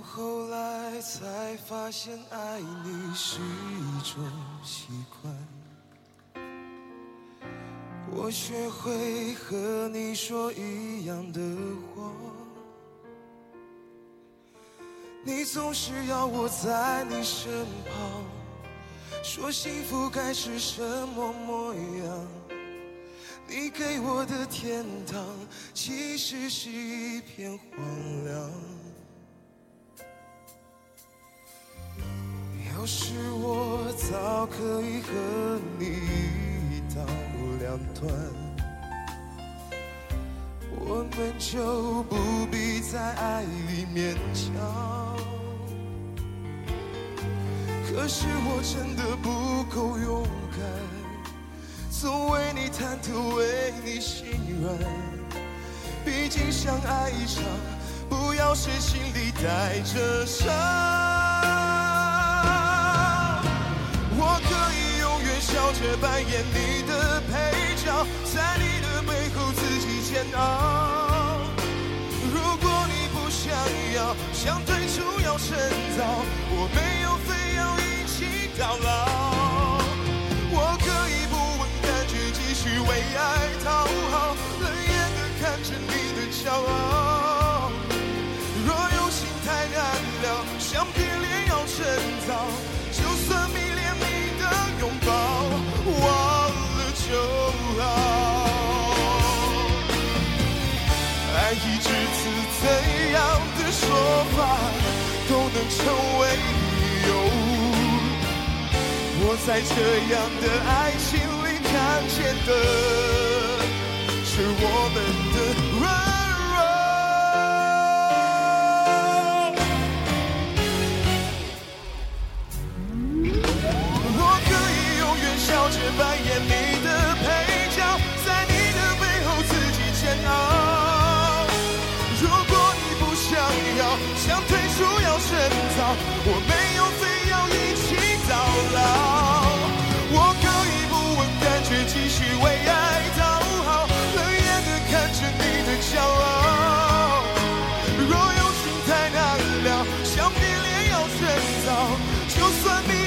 后来才发现爱你是一种习惯，我学会和你说一样的话，你总是要我在你身旁，说幸福该是什么模样，你给我的天堂其实是一片荒凉。要是我早可以和你一刀两断，我们就不必在爱里勉强。可是我真的不够勇敢，总为你忐忑，为你心软。毕竟相爱一场，不要是心里带着伤。我可以永远笑着扮演你的配角，在你的背后自己煎熬。如果你不想要，想退出要趁早，我没有非要一起到老。我可以不问感觉，继续为爱讨好，冷眼地看着你的骄傲。若有心太难了，想别恋要趁早，就算迷恋你的拥抱，忘了就好。爱一直是怎样的说法都能成为理由，我在这样的爱情里看见的是我们的软弱。我可以永远笑着扮演你的配角，在你的背后自己煎熬。如果你不想要，想退出要趁早，我没有非要一起到老。我可以不问感觉，继续为爱讨好，冷眼地看着你的骄傲。若有情太难了，想别恋要趁早，就算你